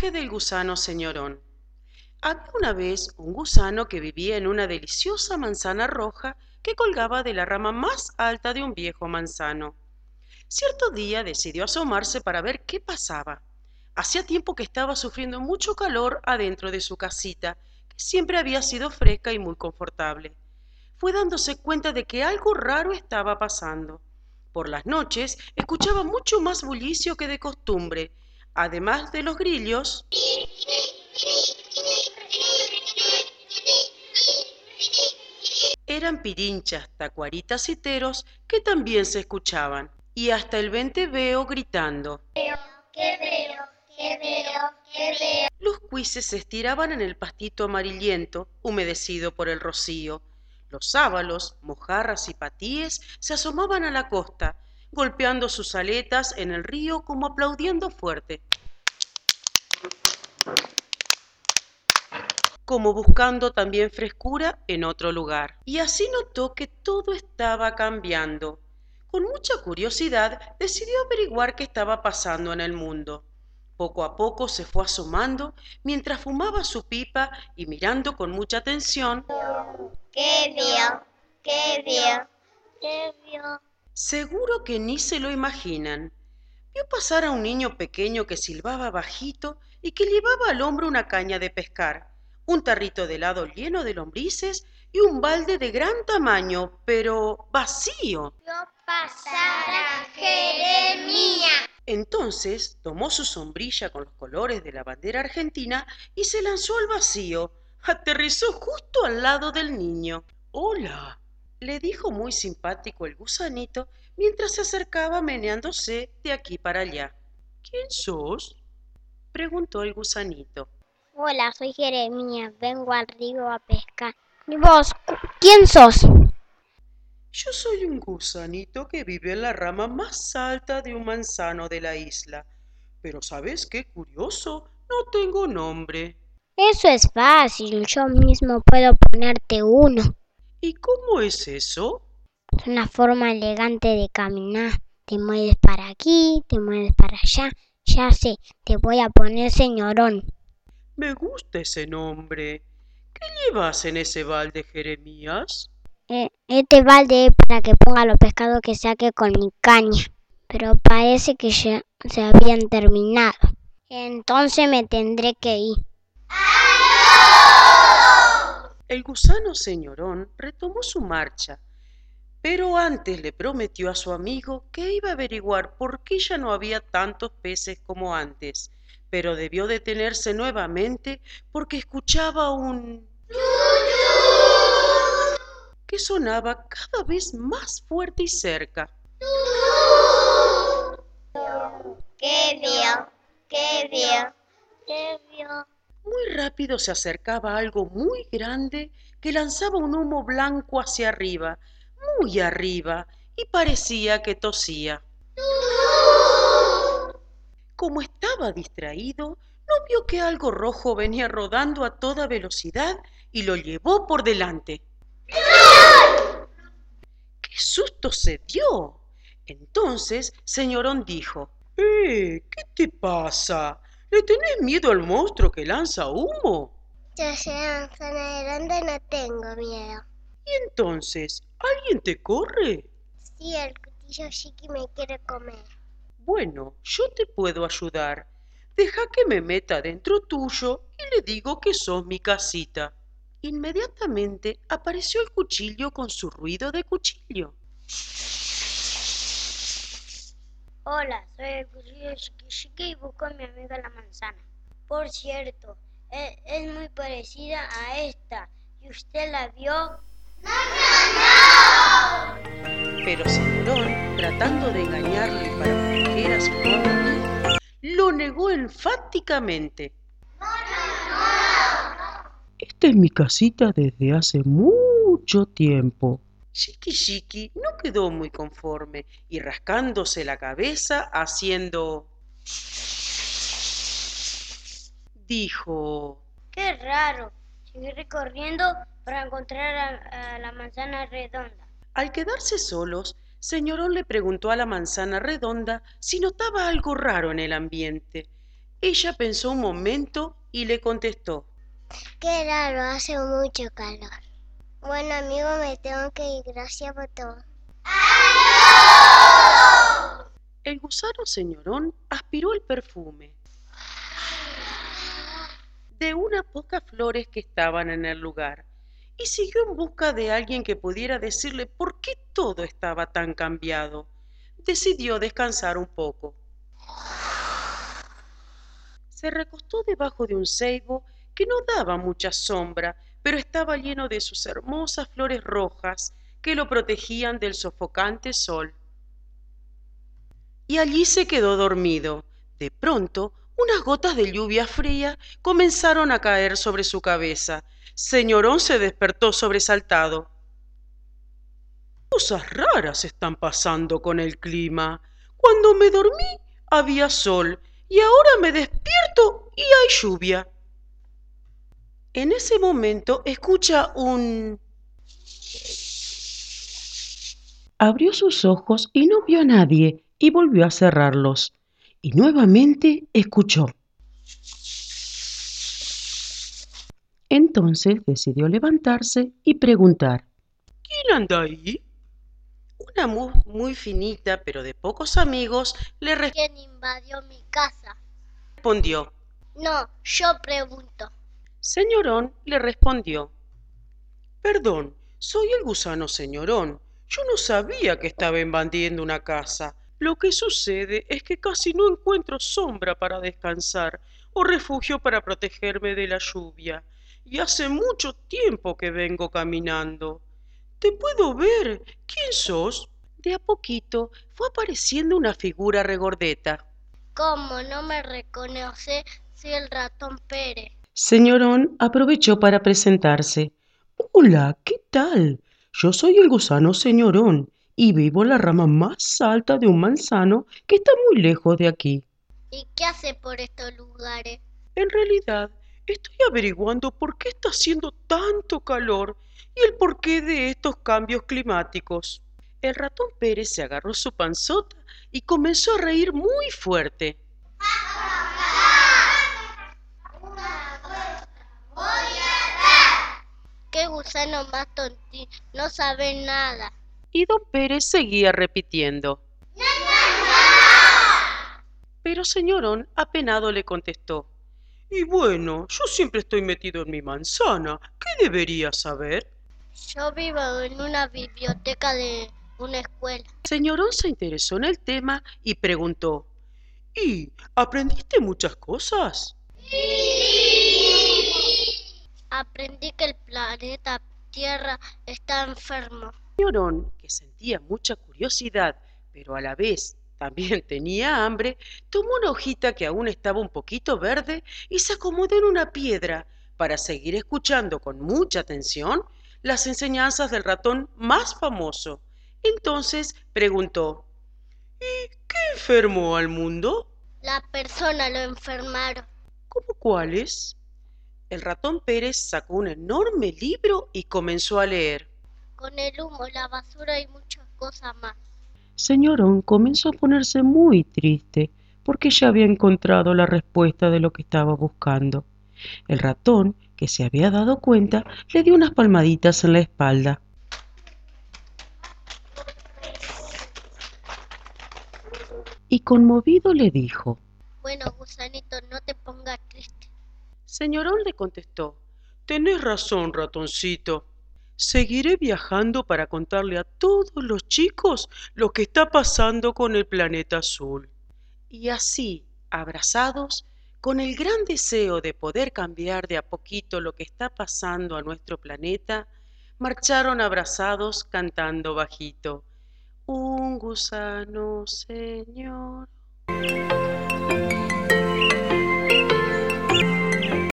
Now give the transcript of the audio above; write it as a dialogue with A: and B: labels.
A: viaje del gusano señorón. Había una vez un gusano que vivía en una deliciosa manzana roja que colgaba de la rama más alta de un viejo manzano. Cierto día decidió asomarse para ver qué pasaba. Hacía tiempo que estaba sufriendo mucho calor adentro de su casita, que siempre había sido fresca y muy confortable. Fue dándose cuenta de que algo raro estaba pasando. Por las noches escuchaba mucho más bullicio que de costumbre. Además de los grillos, eran pirinchas, tacuaritas y teros que también se escuchaban, y hasta el venteveo gritando. Los cuises se estiraban en el pastito amarillento, humedecido por el rocío. Los sábalos, mojarras y patíes se asomaban a la costa, golpeando sus aletas en el río como aplaudiendo fuerte, como buscando también frescura en otro lugar. Y así notó que todo estaba cambiando. Con mucha curiosidad decidió averiguar qué estaba pasando en el mundo. Poco a poco se fue asomando mientras fumaba su pipa y mirando con mucha atención.
B: ¿Qué vio? ¿Qué vio? ¿Qué vio?
A: Seguro que ni se lo imaginan. Vio pasar a un niño pequeño que silbaba bajito y que llevaba al hombro una caña de pescar, un tarrito de helado lleno de lombrices y un balde de gran tamaño, pero vacío.
B: Vio pasar a Jeremías.
A: Entonces tomó su sombrilla con los colores de la bandera argentina y se lanzó al vacío. Aterrizó justo al lado del niño. «Hola», le dijo muy simpático el gusanito mientras se acercaba meneándose de aquí para allá. «¿Quién sos?», preguntó el gusanito.
B: Hola, soy Jeremías, vengo al río a pescar. ¿Y vos, quién sos?
A: «Yo soy un gusanito que vive en la rama más alta de un manzano de la isla. Pero ¿sabes qué curioso? No tengo nombre».
B: Eso es fácil, yo mismo puedo ponerte uno.
A: «¿Y cómo es eso?».
B: Es una forma elegante de caminar. Te mueves para aquí, te mueves para allá. Ya sé, te voy a poner señorón.
A: «Me gusta ese nombre. ¿Qué llevas en ese balde, Jeremías?».
B: Este balde es para que ponga los pescados que saque con mi caña. Pero parece que ya se habían terminado. Entonces me tendré que ir.
A: El gusano señorón retomó su marcha, pero antes le prometió a su amigo que iba a averiguar por qué ya no había tantos peces como antes, pero debió detenerse nuevamente porque escuchaba un que sonaba cada vez más fuerte y cerca.
B: ¿Qué vio? ¿Qué vio? ¿Qué vio?
A: Muy rápido se acercaba algo muy grande que lanzaba un humo blanco hacia arriba, muy arriba, y parecía que tosía. Como estaba distraído, no vio que algo rojo venía rodando a toda velocidad y lo llevó por delante. ¡Qué susto se dio! Entonces señorón dijo: ¿Qué te pasa? ¿Le tenés miedo al monstruo que lanza humo?
B: Yo soy manzana grande, no tengo miedo.
A: Y entonces, ¿alguien te corre?
B: Sí, el cuchillo chiqui me quiere comer.
A: Bueno, yo te puedo ayudar. Deja que me meta dentro tuyo y le digo que sos mi casita. Inmediatamente apareció el cuchillo con su ruido de cuchillo.
B: Hola, soy el cuchillo chiqui y busco a mi amiga la manzana. Por cierto, es muy parecida a esta. ¿Y usted la vio?
A: Pero señorón, tratando de engañarle para proteger a su nuevo amigo, lo negó enfáticamente. Esta es mi casita desde hace mucho tiempo. Chiqui Chiqui no quedó muy conforme y rascándose la cabeza haciendo... dijo:
B: Qué raro. Seguí recorriendo para encontrar a la manzana redonda.
A: Al quedarse solos, señorón le preguntó a la manzana redonda si notaba algo raro en el ambiente. Ella pensó un momento y le contestó:
B: Qué raro, hace mucho calor. Bueno, amigo, me tengo que ir. Gracias por todo.
A: El gusano señorón aspiró el perfume de unas pocas flores que estaban en el lugar y siguió en busca de alguien que pudiera decirle por qué todo estaba tan cambiado. Decidió descansar un poco. Se recostó debajo de un ceibo que no daba mucha sombra, pero estaba lleno de sus hermosas flores rojas que lo protegían del sofocante sol. Y allí se quedó dormido. De pronto, unas gotas de lluvia fría comenzaron a caer sobre su cabeza. Señorón se despertó sobresaltado. Cosas raras están pasando con el clima. Cuando me dormí había sol y ahora me despierto y hay lluvia. En ese momento escucha un... Abrió sus ojos y no vio a nadie y volvió a cerrarlos. Y nuevamente escuchó. Entonces decidió levantarse y preguntar: ¿Quién anda ahí? Una muy finita, pero de pocos amigos, le
B: ¿Quién invadió mi casa?
A: respondió.
B: No, yo pregunto.
A: Señorón le respondió: Perdón, soy el gusano señorón. Yo no sabía que estaba invadiendo una casa. Lo que sucede es que casi no encuentro sombra para descansar o refugio para protegerme de la lluvia. Y hace mucho tiempo que vengo caminando. ¿Te puedo ver? ¿Quién sos? De a poquito fue apareciendo una figura regordeta.
B: ¿Cómo no me reconoce? Soy el ratón Pérez.
A: Señorón aprovechó para presentarse. Hola, ¿qué tal? Yo soy el gusano señorón y vivo en la rama más alta de un manzano que está muy lejos de aquí.
B: ¿Y qué hace por estos lugares?
A: En realidad, estoy averiguando por qué está haciendo tanto calor y el porqué de estos cambios climáticos. El ratón Pérez se agarró su panzota y comenzó a reír muy fuerte.
B: ¿Qué gusano más tontín? No sabe nada.
A: Y don Pérez seguía repitiendo. Pero señorón apenado le contestó: Y bueno, yo siempre estoy metido en mi manzana. ¿Qué debería saber?
B: Yo vivo en una biblioteca de una escuela.
A: Señorón se interesó en el tema y preguntó: ¿Y aprendiste muchas cosas?
B: Aprendí que el planeta Tierra está enfermo.
A: Señorón, que sentía mucha curiosidad, pero a la vez también tenía hambre, tomó una hojita que aún estaba un poquito verde y se acomodó en una piedra para seguir escuchando con mucha atención las enseñanzas del ratón más famoso. Entonces preguntó: ¿Y qué enfermó al mundo?
B: La persona lo enfermaron.
A: ¿Cómo cuáles? El ratón Pérez sacó un enorme libro y comenzó a leer.
B: Con el humo, la basura y muchas cosas más.
A: Señorón comenzó a ponerse muy triste porque ya había encontrado la respuesta de lo que estaba buscando. El ratón, que se había dado cuenta, le dio unas palmaditas en la espalda. Y conmovido le dijo.
B: Bueno, gusanito, no te pongas triste.
A: Señorón le contestó: Tenés razón, ratoncito. Seguiré viajando para contarle a todos los chicos lo que está pasando con el planeta azul. Y así, abrazados, con el gran deseo de poder cambiar de a poquito lo que está pasando a nuestro planeta, marcharon abrazados cantando bajito: Un gusano, señor.